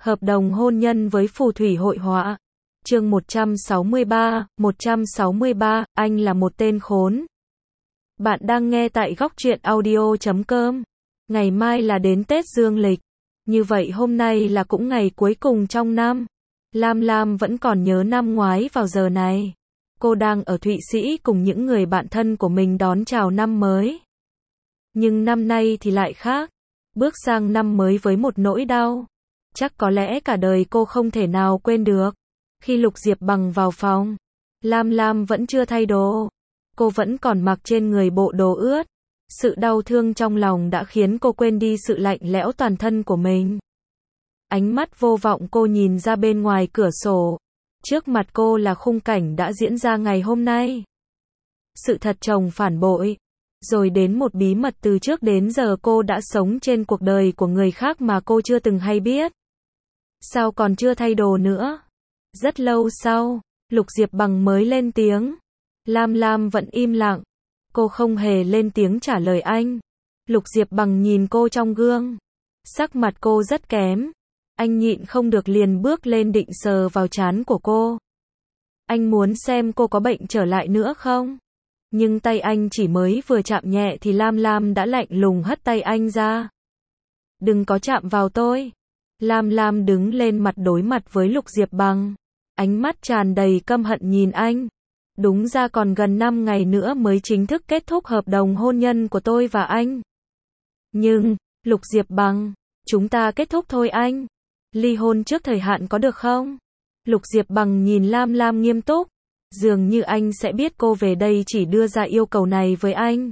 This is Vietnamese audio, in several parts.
Hợp đồng hôn nhân với phù thủy hội họa. Chương 163, anh là một tên khốn. Bạn đang nghe tại góc truyện audio.com. Ngày mai là đến Tết Dương lịch. Như vậy hôm nay là cũng ngày cuối cùng trong năm. Lam Lam vẫn còn nhớ năm ngoái vào giờ này. Cô đang ở Thụy Sĩ cùng những người bạn thân của mình đón chào năm mới. Nhưng năm nay thì lại khác. Bước sang năm mới với một nỗi đau. Chắc có lẽ cả đời cô không thể nào quên được. Khi Lục Diệp Bằng vào phòng, Lam Lam vẫn chưa thay đồ. Cô vẫn còn mặc trên người bộ đồ ướt. Sự đau thương trong lòng đã khiến cô quên đi sự lạnh lẽo toàn thân của mình. Ánh mắt vô vọng cô nhìn ra bên ngoài cửa sổ. Trước mặt cô là khung cảnh đã diễn ra ngày hôm nay. Sự thật chồng phản bội. Rồi đến một bí mật từ trước đến giờ cô đã sống trên cuộc đời của người khác mà cô chưa từng hay biết. Sao còn chưa thay đồ nữa? Rất lâu sau, Lục Diệp Bằng mới lên tiếng. Lam Lam vẫn im lặng. Cô không hề lên tiếng trả lời anh. Lục Diệp Bằng nhìn cô trong gương. Sắc mặt cô rất kém. Anh nhịn không được liền bước lên định sờ vào trán của cô. Anh muốn xem cô có bệnh trở lại nữa không? Nhưng tay anh chỉ mới vừa chạm nhẹ thì Lam Lam đã lạnh lùng hất tay anh ra. Đừng có chạm vào tôi. Lam Lam đứng lên mặt đối mặt với Lục Diệp Bằng. Ánh mắt tràn đầy căm hận nhìn anh. Đúng ra còn gần 5 ngày nữa mới chính thức kết thúc hợp đồng hôn nhân của tôi và anh. Nhưng, Lục Diệp Bằng, chúng ta kết thúc thôi anh. Ly hôn trước thời hạn có được không? Lục Diệp Bằng nhìn Lam Lam nghiêm túc. Dường như anh sẽ biết cô về đây chỉ đưa ra yêu cầu này với anh.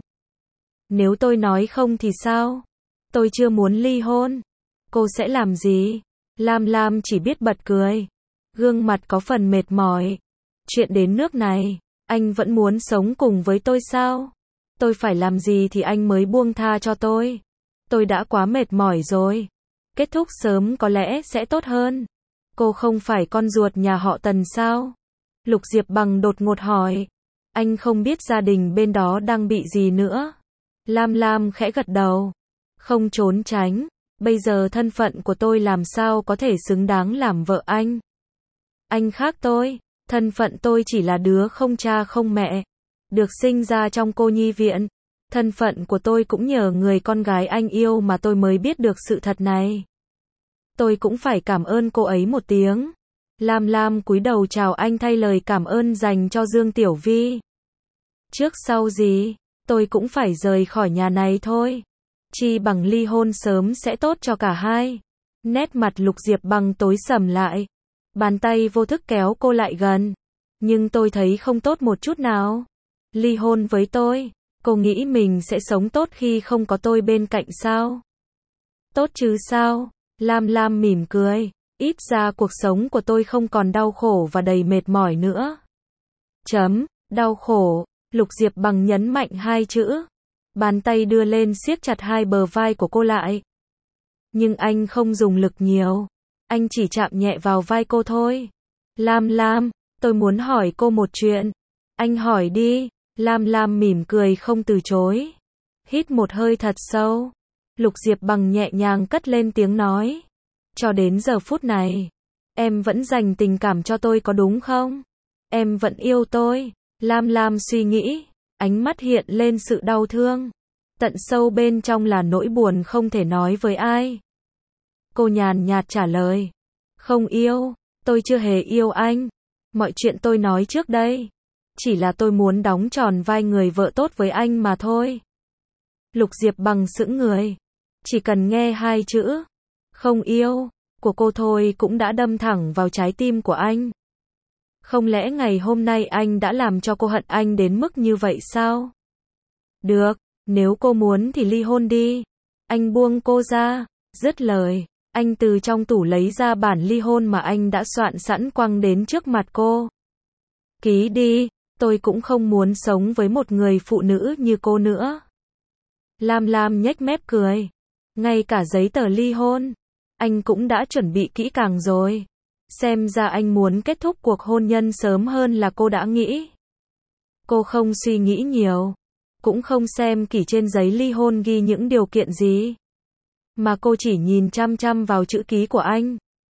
Nếu tôi nói không thì sao? Tôi chưa muốn ly hôn. Cô sẽ làm gì? Lam Lam chỉ biết bật cười. Gương mặt có phần mệt mỏi. Chuyện đến nước này, anh vẫn muốn sống cùng với tôi sao? Tôi phải làm gì thì anh mới buông tha cho tôi? Tôi đã quá mệt mỏi rồi. Kết thúc sớm có lẽ sẽ tốt hơn. Cô không phải con ruột nhà họ Tần sao? Lục Diệp Bằng đột ngột hỏi. Anh không biết gia đình bên đó đang bị gì nữa. Lam Lam khẽ gật đầu. Không trốn tránh. Bây giờ thân phận của tôi làm sao có thể xứng đáng làm vợ anh? Anh khác tôi. Thân phận tôi chỉ là đứa không cha không mẹ. Được sinh ra trong cô nhi viện. Thân phận của tôi cũng nhờ người con gái anh yêu mà tôi mới biết được sự thật này. Tôi cũng phải cảm ơn cô ấy một tiếng. Lam Lam cúi đầu chào anh thay lời cảm ơn dành cho Dương Tiểu Vi. Trước sau gì, tôi cũng phải rời khỏi nhà này thôi. Chi bằng ly hôn sớm sẽ tốt cho cả hai. Nét mặt Lục Diệp Bằng tối sầm lại. Bàn tay vô thức kéo cô lại gần. Nhưng tôi thấy không tốt một chút nào. Ly hôn với tôi, cô nghĩ mình sẽ sống tốt khi không có tôi bên cạnh sao? Tốt chứ sao? Lam Lam mỉm cười. Ít ra cuộc sống của tôi không còn đau khổ và đầy mệt mỏi nữa. Đau khổ. Lục Diệp Bằng nhấn mạnh hai chữ. Bàn tay đưa lên siết chặt hai bờ vai của cô lại. Nhưng anh không dùng lực nhiều. Anh chỉ chạm nhẹ vào vai cô thôi. Lam Lam, tôi muốn hỏi cô một chuyện. Anh hỏi đi. Lam Lam mỉm cười không từ chối. Hít một hơi thật sâu. Lục Diệp Bằng nhẹ nhàng cất lên tiếng nói. Cho đến giờ phút này, em vẫn dành tình cảm cho tôi có đúng không? Em vẫn yêu tôi. Lam Lam suy nghĩ. Ánh mắt hiện lên sự đau thương. Tận sâu bên trong là nỗi buồn không thể nói với ai. Cô nhàn nhạt trả lời. Không yêu, tôi chưa hề yêu anh. Mọi chuyện tôi nói trước đây. Chỉ là tôi muốn đóng tròn vai người vợ tốt với anh mà thôi. Lục Diệp Bằng sững người. Chỉ cần nghe hai chữ. Không yêu, của cô thôi cũng đã đâm thẳng vào trái tim của anh. Không lẽ ngày hôm nay anh đã làm cho cô hận anh đến mức như vậy sao? Được, nếu cô muốn thì ly hôn đi. Anh buông cô ra. Dứt lời, anh từ trong tủ lấy ra bản ly hôn mà anh đã soạn sẵn quăng đến trước mặt cô. Ký đi, tôi cũng không muốn sống với một người phụ nữ như cô nữa. Lam Lam nhếch mép cười. Ngay cả giấy tờ ly hôn, anh cũng đã chuẩn bị kỹ càng rồi. Xem ra anh muốn kết thúc cuộc hôn nhân sớm hơn là cô đã nghĩ. Cô không suy nghĩ nhiều. Cũng không xem kỹ trên giấy ly hôn ghi những điều kiện gì. Mà cô chỉ nhìn chăm chăm vào chữ ký của anh.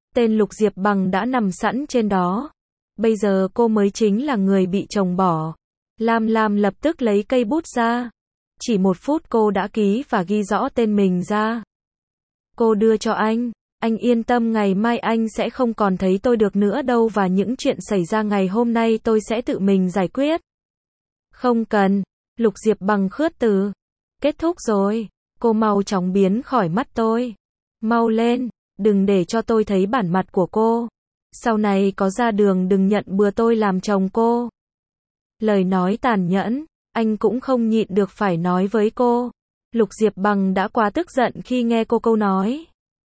tên Lục Diệp Bằng đã nằm sẵn trên đó. Bây giờ cô mới chính là người bị chồng bỏ. Lam Lam lập tức lấy cây bút ra. Chỉ 1 phút cô đã ký và ghi rõ tên mình ra. Cô đưa cho anh yên tâm ngày mai anh sẽ không còn thấy tôi được nữa đâu và những chuyện xảy ra ngày hôm nay tôi sẽ tự mình giải quyết. Không cần, Lục Diệp Bằng khước từ. Kết thúc rồi, cô mau chóng biến khỏi mắt tôi. Mau lên, đừng để cho tôi thấy bản mặt của cô. Sau này có ra đường đừng nhận bừa tôi làm chồng cô. Lời nói tàn nhẫn, anh cũng không nhịn được phải nói với cô. Lục Diệp Bằng đã quá tức giận khi nghe cô câu nói.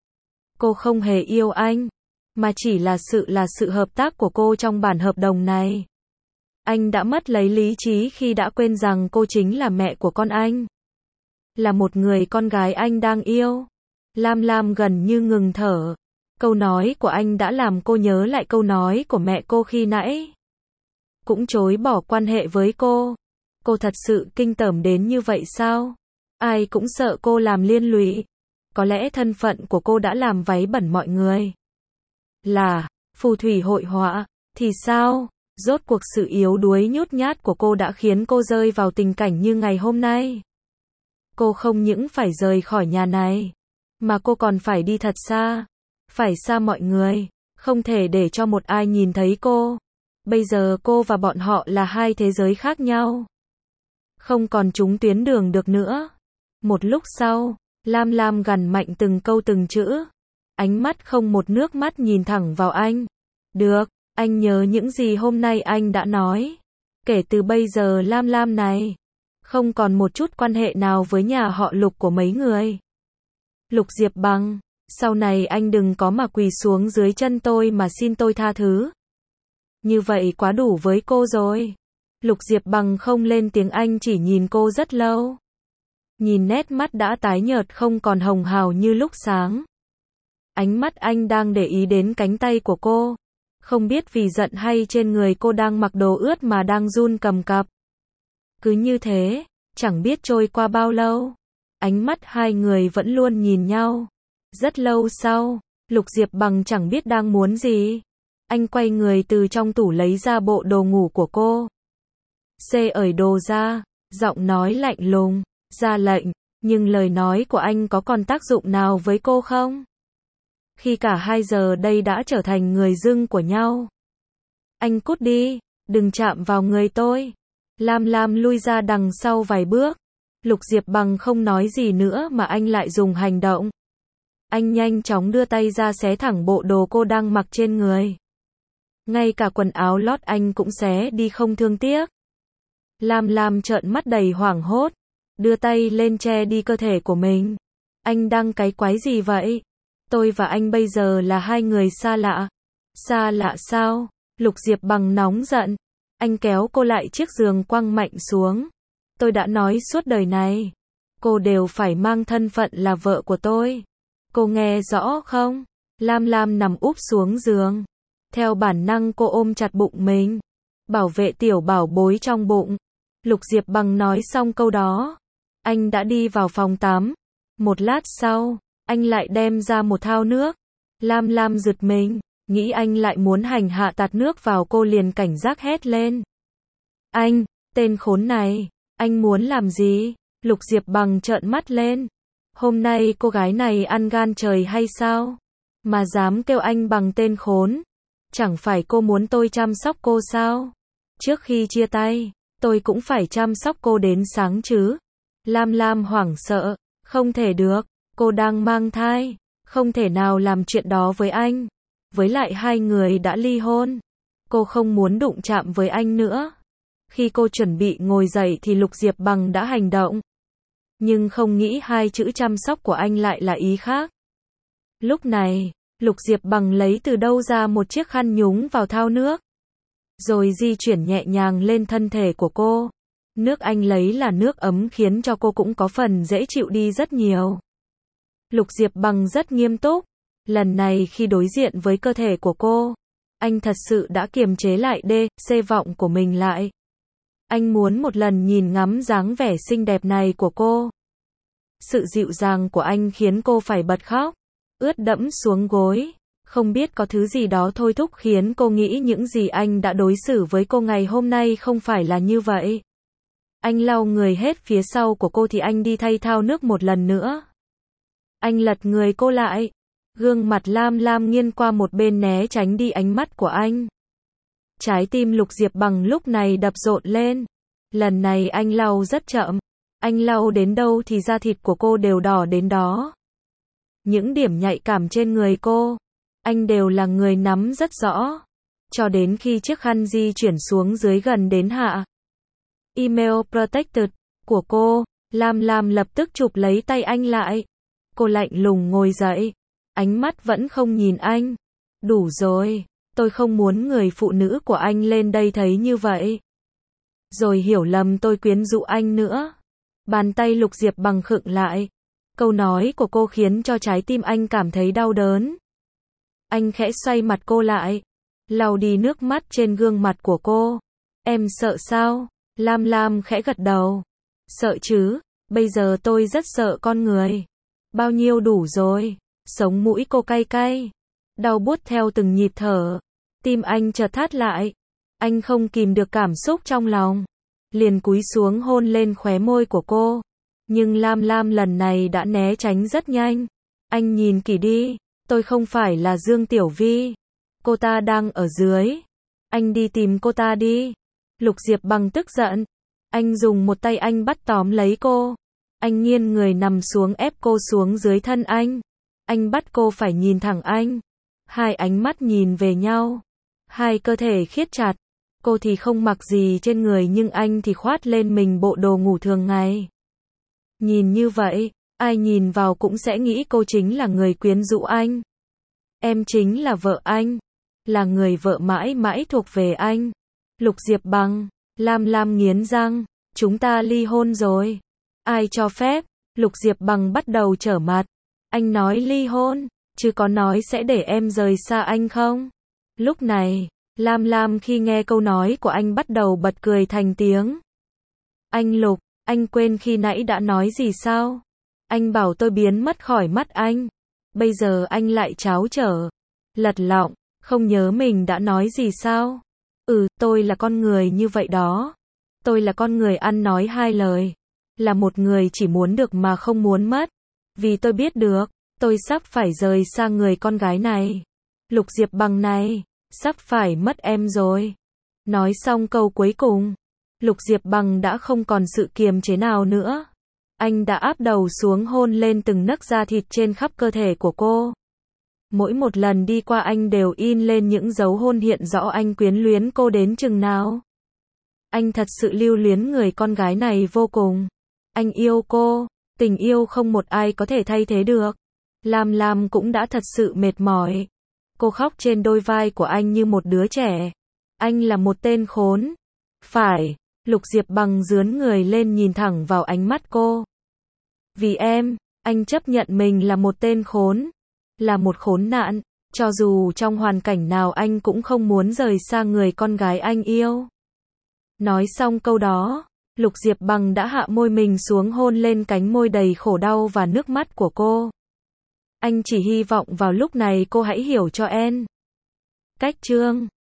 Cô không hề yêu anh, mà chỉ là sự hợp tác của cô trong bản hợp đồng này. Anh đã mất lấy lý trí khi đã quên rằng cô chính là mẹ của con anh. Là một người con gái anh đang yêu. Lam Lam gần như ngừng thở. Câu nói của anh đã làm cô nhớ lại câu nói của mẹ cô khi nãy. Cũng chối bỏ quan hệ với cô. Cô thật sự kinh tởm đến như vậy sao? Ai cũng sợ cô làm liên lụy. Có lẽ thân phận của cô đã làm váy bẩn mọi người. Là phù thủy hội họa, thì sao? Rốt cuộc sự yếu đuối nhút nhát của cô đã khiến cô rơi vào tình cảnh như ngày hôm nay. Cô không những phải rời khỏi nhà này, mà cô còn phải đi thật xa. Phải xa mọi người, không thể để cho một ai nhìn thấy cô. Bây giờ cô và bọn họ là hai thế giới khác nhau. Không còn trúng tuyến đường được nữa. Một lúc sau, Lam Lam gằn mạnh từng câu từng chữ. Ánh mắt không một nước mắt nhìn thẳng vào anh. Được, anh nhớ những gì hôm nay anh đã nói. Kể từ bây giờ Lam Lam này không còn một chút quan hệ nào với nhà họ Lục của mấy người. Lục Diệp Bằng, sau này anh đừng có mà quỳ xuống dưới chân tôi mà xin tôi tha thứ. Như vậy quá đủ với cô rồi. Lục Diệp Bằng không lên tiếng, anh chỉ nhìn cô rất lâu. Nhìn nét mắt đã tái nhợt không còn hồng hào như lúc sáng. Ánh mắt anh đang để ý đến cánh tay của cô. Không biết vì giận hay trên người cô đang mặc đồ ướt mà đang run cầm cập. Cứ như thế, chẳng biết trôi qua bao lâu. Ánh mắt hai người vẫn luôn nhìn nhau. Rất lâu sau, Lục Diệp Bằng chẳng biết đang muốn gì. Anh quay người từ trong tủ lấy ra bộ đồ ngủ của cô. Xê ởi đồ ra, giọng nói lạnh lùng, ra lệnh, nhưng lời nói của anh có còn tác dụng nào với cô không? Khi cả hai giờ đây đã trở thành người dưng của nhau. Anh cút đi, đừng chạm vào người tôi. Lam Lam lui ra đằng sau vài bước. Lục Diệp Bằng không nói gì nữa mà anh lại dùng hành động. Anh nhanh chóng đưa tay ra xé thẳng bộ đồ cô đang mặc trên người. Ngay cả quần áo lót anh cũng xé đi không thương tiếc. Lam Lam trợn mắt đầy hoảng hốt, đưa tay lên che đi cơ thể của mình. Anh đang cái quái gì vậy? Tôi và anh bây giờ là hai người xa lạ. Xa lạ sao? Lục Diệp Bằng nóng giận. Anh kéo cô lại chiếc giường quăng mạnh xuống. Tôi đã nói suốt đời này, cô đều phải mang thân phận là vợ của tôi. Cô nghe rõ không? Lam Lam nằm úp xuống giường. Theo bản năng cô ôm chặt bụng mình. Bảo vệ tiểu bảo bối trong bụng. Lục Diệp Bằng nói xong câu đó. Anh đã đi vào phòng tắm. Một lát sau, anh lại đem ra một thao nước. Lam Lam giật mình, nghĩ anh lại muốn hành hạ tạt nước vào cô liền cảnh giác hét lên. Anh, tên khốn này, anh muốn làm gì? Lục Diệp Bằng trợn mắt lên. Hôm nay cô gái này ăn gan trời hay sao? Mà dám kêu anh bằng tên khốn. Chẳng phải cô muốn tôi chăm sóc cô sao? Trước khi chia tay, tôi cũng phải chăm sóc cô đến sáng chứ. Lam Lam hoảng sợ. Không thể được, cô đang mang thai. Không thể nào làm chuyện đó với anh. Với lại hai người đã ly hôn. Cô không muốn đụng chạm với anh nữa. Khi cô chuẩn bị ngồi dậy thì Lục Diệp Bằng đã hành động. Nhưng không nghĩ hai chữ chăm sóc của anh lại là ý khác. Lúc này, Lục Diệp Bằng lấy từ đâu ra một chiếc khăn nhúng vào thao nước. Rồi di chuyển nhẹ nhàng lên thân thể của cô. Nước anh lấy là nước ấm khiến cho cô cũng có phần dễ chịu đi rất nhiều. Lục Diệp Bằng rất nghiêm túc. Lần này khi đối diện với cơ thể của cô, anh thật sự đã kiềm chế lại xê vọng của mình lại. Anh muốn một lần nhìn ngắm dáng vẻ xinh đẹp này của cô. Sự dịu dàng của anh khiến cô phải bật khóc, ướt đẫm xuống gối. Không biết có thứ gì đó thôi thúc khiến cô nghĩ những gì anh đã đối xử với cô ngày hôm nay không phải là như vậy. Anh lau người hết phía sau của cô thì anh đi thay thao nước một lần nữa. Anh lật người cô lại. Gương mặt Lam Lam nghiêng qua một bên né tránh đi ánh mắt của anh. Trái tim Lục Diệp Bằng lúc này đập rộn lên. Lần này anh lau rất chậm. Anh lau đến đâu thì da thịt của cô đều đỏ đến đó. Những điểm nhạy cảm trên người cô, anh đều là người nắm rất rõ. Cho đến khi chiếc khăn di chuyển xuống dưới gần đến hạ Email Protected của cô, Lam Lam lập tức chụp lấy tay anh lại. Cô lạnh lùng ngồi dậy. Ánh mắt vẫn không nhìn anh. Đủ rồi, tôi không muốn người phụ nữ của anh lên đây thấy như vậy. Rồi hiểu lầm tôi quyến rũ anh nữa. Bàn tay Lục Diệp Bằng khựng lại. Câu nói của cô khiến cho trái tim anh cảm thấy đau đớn. Anh khẽ xoay mặt cô lại, lau đi nước mắt trên gương mặt của cô. Em sợ sao? Lam Lam khẽ gật đầu. Sợ chứ, bây giờ tôi rất sợ con người. Bao nhiêu đủ rồi. Sống mũi cô cay cay, đau buốt theo từng nhịp thở. Tim anh chợt thắt lại. Anh không kìm được cảm xúc trong lòng, liền cúi xuống hôn lên khóe môi của cô. Nhưng Lam Lam lần này đã né tránh rất nhanh. Anh nhìn kỹ đi, tôi không phải là Dương Tiểu Vi. Cô ta đang ở dưới. Anh đi tìm cô ta đi. Lục Diệp Bằng tức giận. Anh dùng một tay anh bắt tóm lấy cô. Anh nghiêng người nằm xuống ép cô xuống dưới thân anh. Anh bắt cô phải nhìn thẳng anh. Hai ánh mắt nhìn về nhau. Hai cơ thể khiết chặt. Cô thì không mặc gì trên người nhưng anh thì khoác lên mình bộ đồ ngủ thường ngày. Nhìn như vậy, ai nhìn vào cũng sẽ nghĩ cô chính là người quyến rũ anh. Em chính là vợ anh. Là người vợ mãi mãi thuộc về anh. Lục Diệp Bằng, Lam Lam nghiến răng. Chúng ta ly hôn rồi. Ai cho phép? Lục Diệp Bằng bắt đầu trở mặt. Anh nói ly hôn, chứ có nói sẽ để em rời xa anh không? Lúc này, Lam Lam khi nghe câu nói của anh bắt đầu bật cười thành tiếng. Anh Lục, anh quên khi nãy đã nói gì sao? Anh bảo tôi biến mất khỏi mắt anh. Bây giờ anh lại tráo trở, lật lọng, không nhớ mình đã nói gì sao? Tôi là con người như vậy đó. Tôi là con người ăn nói hai lời. Là một người chỉ muốn được mà không muốn mất. Vì tôi biết được, tôi sắp phải rời xa người con gái này. Lục Diệp Bằng này, sắp phải mất em rồi. Nói xong câu cuối cùng, Lục Diệp Bằng đã không còn sự kiềm chế nào nữa. Anh đã áp đầu xuống hôn lên từng nấc da thịt trên khắp cơ thể của cô. Mỗi một lần đi qua anh đều in lên những dấu hôn hiện rõ anh quyến luyến cô đến chừng nào. Anh thật sự lưu luyến người con gái này vô cùng. Anh yêu cô, tình yêu không một ai có thể thay thế được. Lam Lam cũng đã thật sự mệt mỏi. Cô khóc trên đôi vai của anh như một đứa trẻ. Anh là một tên khốn. Phải, Lục Diệp Bằng dướn người lên nhìn thẳng vào ánh mắt cô. Vì em, anh chấp nhận mình là một tên khốn. Là một khốn nạn. Cho dù trong hoàn cảnh nào anh cũng không muốn rời xa người con gái anh yêu. Nói xong câu đó, Lục Diệp Bằng đã hạ môi mình xuống hôn lên cánh môi đầy khổ đau và nước mắt của cô. Anh chỉ hy vọng vào lúc này cô hãy hiểu cho em. Cách chương